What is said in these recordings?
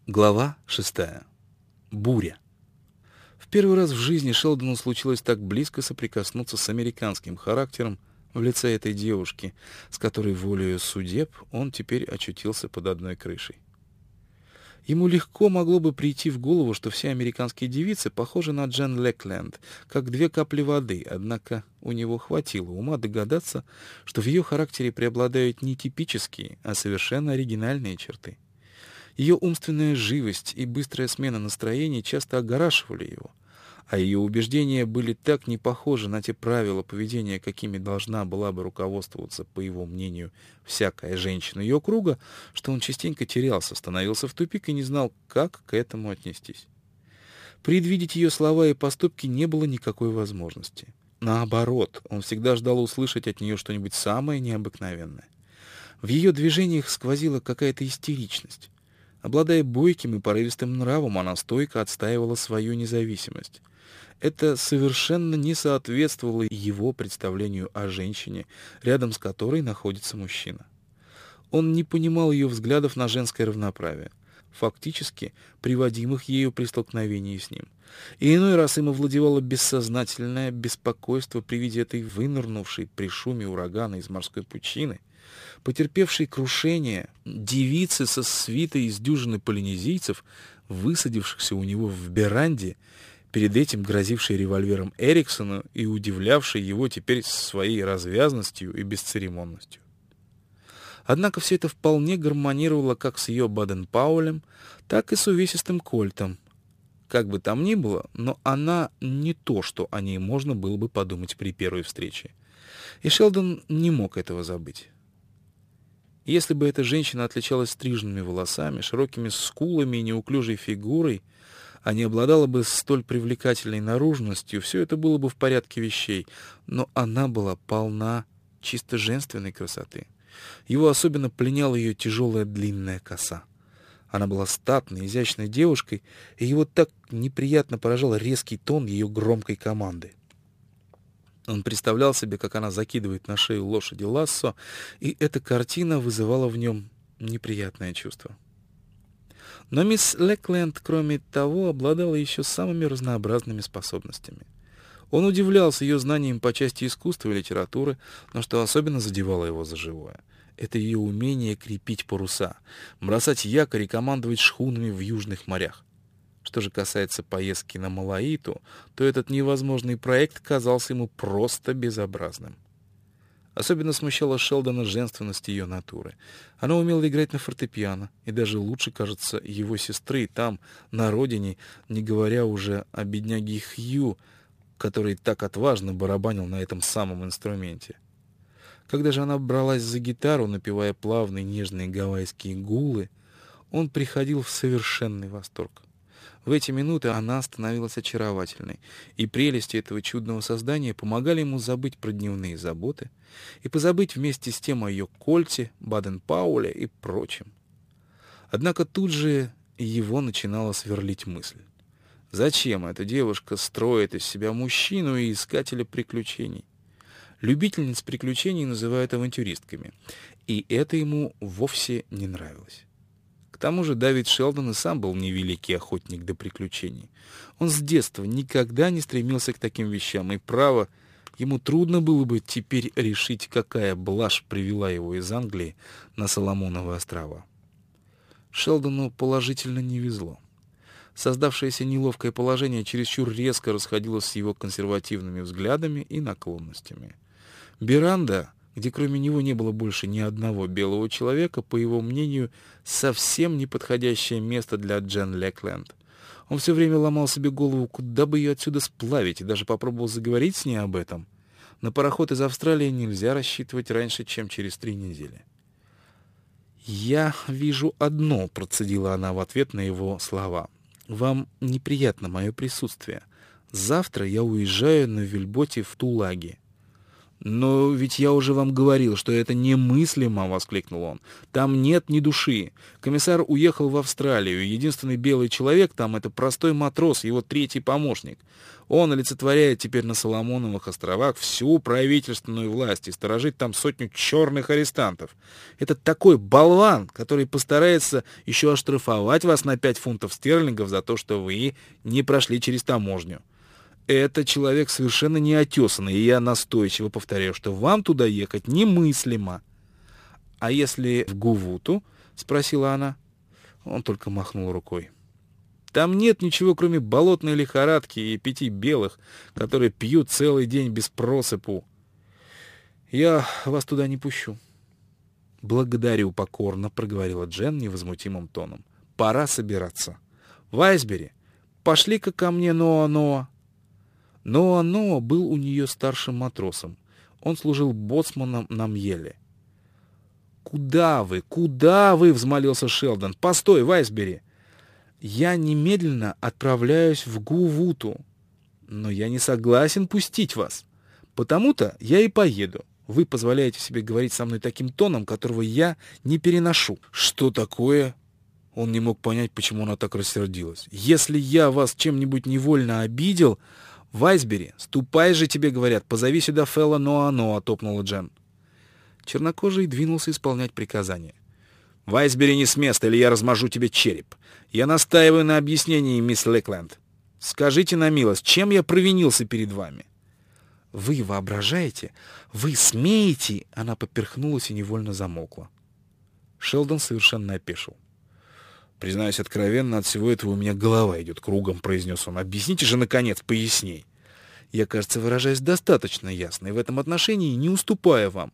Глава 6. Буря. В первый раз в жизни Шелдону случилось так близко соприкоснуться с американским характером в лице этой девушки, с которой волею судеб он теперь очутился под одной крышей. Ему легко могло бы прийти в голову, что все американские девицы похожи на Джен Лекленд, как две капли воды, однако у него хватило ума догадаться, что в ее характере преобладают не типические, а совершенно оригинальные черты. Ее умственная живость и быстрая смена настроений часто огорашивали его, а ее убеждения были так не похожи на те правила поведения, какими должна была бы руководствоваться, по его мнению, всякая женщина ее круга, что он частенько терялся, становился в тупик и не знал, как к этому отнестись. Предвидеть ее слова и поступки не было никакой возможности. Наоборот, он всегда ждал услышать от нее что-нибудь самое необыкновенное. В ее движениях сквозила какая-то истеричность. Обладая бойким и порывистым нравом, она стойко отстаивала свою независимость. Это совершенно не соответствовало его представлению о женщине, рядом с которой находится мужчина. Он не понимал ее взглядов на женское равноправие, фактически приводимых ею при столкновении с ним. И иной раз им овладевало бессознательное беспокойство при виде этой вынырнувшей при шуме урагана из морской пучины, потерпевшей крушение девицы со свитой из дюжины полинезийцев, высадившихся у него в веранде, перед этим грозившей револьвером Эриксону и удивлявшей его теперь своей развязностью и бесцеремонностью. Однако все это вполне гармонировало как с ее Баден-Паулем, так и с увесистым Кольтом. Как бы там ни было, но она не то, что о ней можно было бы подумать при первой встрече. И Шелдон не мог этого забыть. Если бы эта женщина отличалась стриженными волосами, широкими скулами и неуклюжей фигурой, а не обладала бы столь привлекательной наружностью, все это было бы в порядке вещей, но она была полна чисто женственной красоты. Его особенно пленяла ее тяжелая длинная коса. Она была статной, изящной девушкой, и его так неприятно поражал резкий тон ее громкой команды. Он представлял себе, как она закидывает на шею лошади лассо, и эта картина вызывала в нем неприятное чувство. Но мисс Лекленд, кроме того, обладала еще самыми разнообразными способностями. Он удивлялся ее знаниям по части искусства и литературы, но что особенно задевало его за живое — это ее умение крепить паруса, бросать якорь и командовать шхунами в южных морях. Что же касается поездки на Малаиту, то этот невозможный проект казался ему просто безобразным. Особенно смущала Шелдона женственность ее натуры. Она умела играть на фортепиано, и даже лучше, кажется, его сестры там, на родине, не говоря уже о бедняге Хью, который так отважно барабанил на этом самом инструменте. Когда же она бралась за гитару, напевая плавные нежные гавайские гулы, он приходил в совершенный восторг. В эти минуты она становилась очаровательной, и прелести этого чудного создания помогали ему забыть про дневные заботы и позабыть вместе с тем о ее Кольте, Баден-Пауле и прочем. Однако тут же его начинала сверлить мысль. Зачем эта девушка строит из себя мужчину и искателя приключений? Любительниц приключений называют авантюристками, и это ему вовсе не нравилось. К тому же Дэвид Шелдон и сам был невеликий охотник до приключений. Он с детства никогда не стремился к таким вещам, и, право, ему трудно было бы теперь решить, какая блажь привела его из Англии на Соломоновы острова. Шелдону положительно не везло. Создавшееся неловкое положение чересчур резко расходилось с его консервативными взглядами и наклонностями. Беранда, где кроме него не было больше ни одного белого человека, по его мнению, совсем неподходящее место для Джен Лекленд. Он все время ломал себе голову, куда бы ее отсюда сплавить, и даже попробовал заговорить с ней об этом. На пароход из Австралии нельзя рассчитывать раньше, чем через 3 недели. «Я вижу одно», — процедила она в ответ на его слова. «Вам неприятно мое присутствие. Завтра я уезжаю на вельботе в Тулаги». «Но ведь я уже вам говорил, что это немыслимо!» — воскликнул он. «Там нет ни души. Комиссар уехал в Австралию. Единственный белый человек там — это простой матрос, его третий помощник. Он олицетворяет теперь на Соломоновых островах всю правительственную власть и сторожит там 100 черных арестантов. Это такой болван, который постарается еще оштрафовать вас на 5 фунтов стерлингов за то, что вы не прошли через таможню. Это человек совершенно неотесанный, и я настойчиво повторяю, что вам туда ехать немыслимо». «А если в Гувуту?» — спросила она. Он только махнул рукой. «Там нет ничего, кроме болотной лихорадки и 5 белых, которые пьют целый день без просыпу. Я вас туда не пущу». «Благодарю покорно», — проговорила Джен невозмутимым тоном. «Пора собираться. Вайсбери, пошли-ка ко мне Ноа-Ноа». Ноа-Ноа был у нее старшим матросом. Он служил боцманом на Мьеле. «Куда вы? Куда вы?» — взмолился Шелдон. «Постой, Вайсбери!» «Я немедленно отправляюсь в Гувуту, но я не согласен пустить вас. Потому-то я и поеду. Вы позволяете себе говорить со мной таким тоном, которого я не переношу». «Что такое?» Он не мог понять, почему она так рассердилась. «Если я вас чем-нибудь невольно обидел...» «Вайсбери, ступай же, тебе говорят, позови сюда Фелла Ноа-Ноа», — топнула Джен. Чернокожий двинулся исполнять приказание. «Вайсбери, не с места, или я размажу тебе череп. Я настаиваю на объяснении, мисс Лэкленд. Скажите на милость, чем я провинился перед вами?» «Вы воображаете? Вы смеете?» Она поперхнулась и невольно замолкла. Шелдон совершенно опешил. «Признаюсь откровенно, от всего этого у меня голова идет кругом», — произнес он. «Объясните же, наконец, поясней». «Я, кажется, выражаюсь достаточно ясно, и в этом отношении не уступаю вам.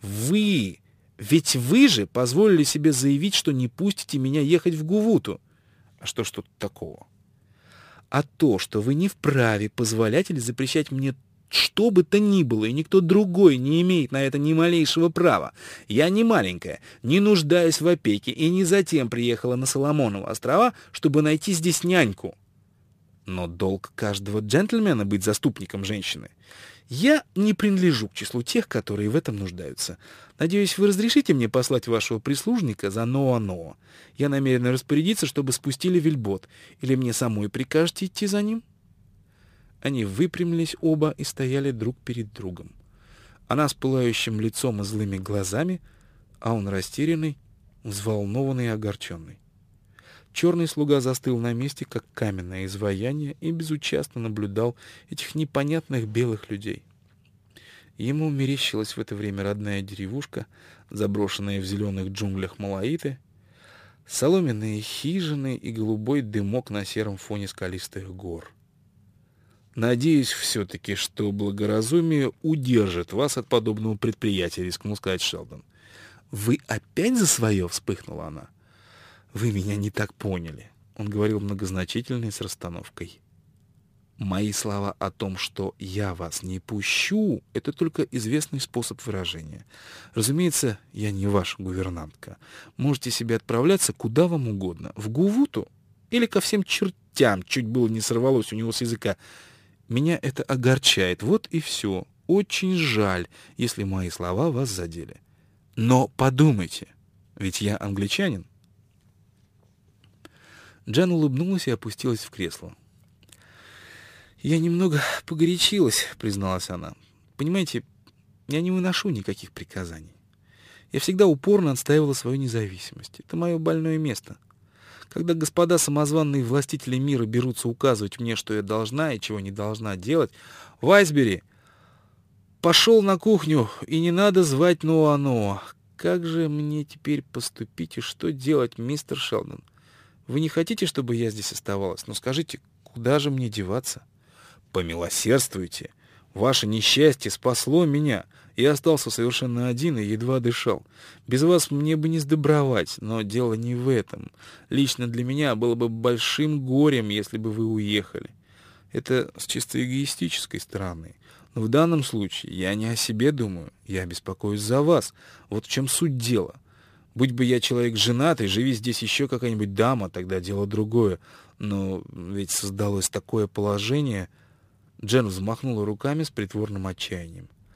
Ведь вы же позволили себе заявить, что не пустите меня ехать в Гувуту». «А что ж тут такого?» «А то, что вы не вправе позволять или запрещать мне что бы то ни было, и никто другой не имеет на это ни малейшего права. Я не маленькая, не нуждаюсь в опеке, и не затем приехала на Соломоновы острова, чтобы найти здесь няньку. Но долг каждого джентльмена быть заступником женщины. Я не принадлежу к числу тех, которые в этом нуждаются. Надеюсь, вы разрешите мне послать вашего прислужника за Ноа-Ноа. Я намерен распорядиться, чтобы спустили вельбот. Или мне самой прикажете идти за ним?» Они выпрямились оба и стояли друг перед другом. Она с пылающим лицом и злыми глазами, а он растерянный, взволнованный и огорченный. Черный слуга застыл на месте, как каменное изваяние, и безучастно наблюдал этих непонятных белых людей. Ему мерещилась в это время родная деревушка, заброшенная в зеленых джунглях Малаиты, соломенные хижины и голубой дымок на сером фоне скалистых гор. «Надеюсь все-таки, что благоразумие удержит вас от подобного предприятия», — рискнул сказать Шелдон. «Вы опять за свое?» — вспыхнула она. «Вы меня не так поняли», — он говорил многозначительно и с расстановкой. «Мои слова о том, что я вас не пущу, — это только известный способ выражения. Разумеется, я не ваша гувернантка. Можете себе отправляться куда вам угодно, в Гувуту или ко всем чертям», чуть было не сорвалось у него с языка. «Меня это огорчает, вот и все. Очень жаль, если мои слова вас задели. Но подумайте, ведь я англичанин». Джен улыбнулась и опустилась в кресло. «Я немного погорячилась», — призналась она. «Понимаете, я не выношу никаких приказаний. Я всегда упорно отстаивала свою независимость. Это мое больное место. Когда господа самозванные властители мира берутся указывать мне, что я должна и чего не должна делать, Вайсбери пошел на кухню, и не надо звать Ноа-Ноа. Как же мне теперь поступить и что делать, мистер Шелдон? Вы не хотите, чтобы я здесь оставалась? Ну скажите, куда же мне деваться?» «Помилосердствуйте. Ваше несчастье спасло меня. Я остался совершенно один и едва дышал. Без вас мне бы не сдобровать, но дело не в этом. Лично для меня было бы большим горем, если бы вы уехали. Это с чисто эгоистической стороны. Но в данном случае я не о себе думаю, я беспокоюсь за вас. Вот в чем суть дела. Будь бы я человек женатый, живи здесь еще какая-нибудь дама, тогда дело другое. Но ведь создалось такое положение...» Джен взмахнула руками с притворным отчаянием.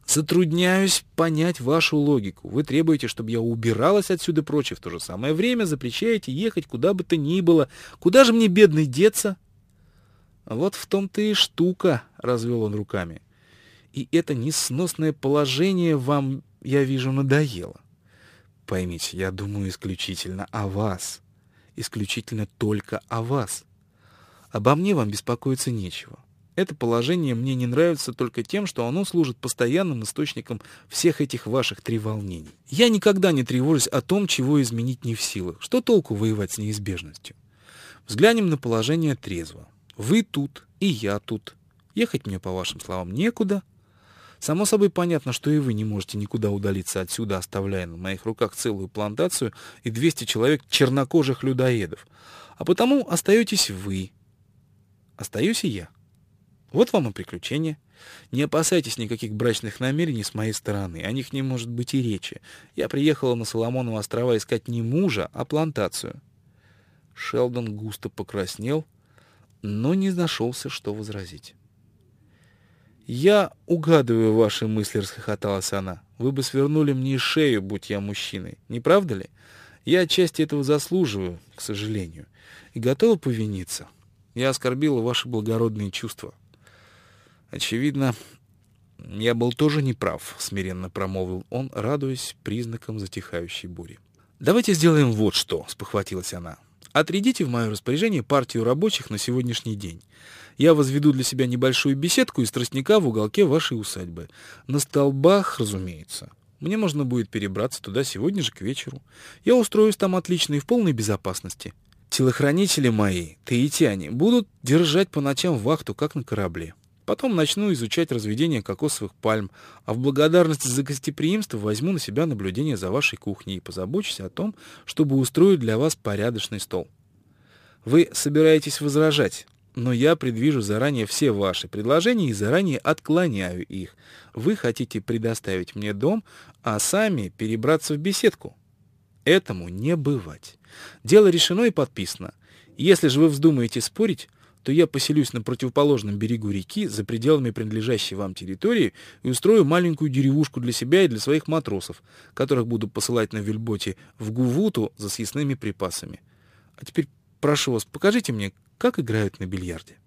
Затрудняюсь понять вашу логику. Вы требуете, чтобы я убиралась отсюда прочь, и в то же самое время запрещаете ехать куда бы то ни было. Куда же мне, бедный, деться? Вот в том-то и штука, — развел он руками. И это несносное положение вам, я вижу, надоело. Поймите, я думаю исключительно о вас. Исключительно только о вас. Обо мне вам беспокоиться нечего. Это положение мне не нравится только тем, что оно служит постоянным источником всех этих ваших треволнений. Я никогда не тревожусь о том, чего изменить не в силах. Что толку воевать с неизбежностью? Взглянем на положение трезво. Вы тут, и я тут. Ехать мне, по вашим словам, некуда. Само собой понятно, что и вы не можете никуда удалиться отсюда, оставляя на моих руках целую плантацию и 200 человек чернокожих людоедов. А потому остаетесь вы. Остаюсь и я. Вот вам и приключения. Не опасайтесь никаких брачных намерений с моей стороны. О них не может быть и речи. Я приехала на Соломоновы острова искать не мужа, а плантацию. Шелдон густо покраснел, но не нашелся, что возразить. «Я угадываю ваши мысли», — расхохоталась она. «Вы бы свернули мне шею, будь я мужчиной. Не правда ли? Я отчасти этого заслуживаю, к сожалению, и готова повиниться. Я оскорбила ваши благородные чувства». «Очевидно, я был тоже неправ», — смиренно промолвил он, радуясь признакам затихающей бури. «Давайте сделаем вот что», — спохватилась она. «Отрядите в мое распоряжение партию рабочих на сегодняшний день. Я возведу для себя небольшую беседку из тростника в уголке вашей усадьбы. На столбах, разумеется. Мне можно будет перебраться туда сегодня же к вечеру. Я устроюсь там отлично и в полной безопасности. Телохранители мои, таитяне, будут держать по ночам вахту, как на корабле. Потом начну изучать разведение кокосовых пальм, а в благодарность за гостеприимство возьму на себя наблюдение за вашей кухней и позабочусь о том, чтобы устроить для вас порядочный стол. Вы собираетесь возражать, но я предвижу заранее все ваши предложения и заранее отклоняю их. Вы хотите предоставить мне дом, а сами перебраться в беседку. Этому не бывать. Дело решено и подписано. Если же вы вздумаете спорить, то я поселюсь на противоположном берегу реки, за пределами принадлежащей вам территории, и устрою маленькую деревушку для себя и для своих матросов, которых буду посылать на вельботе в Гувуту за съестными припасами. А теперь, прошу вас, покажите мне, как играют на бильярде.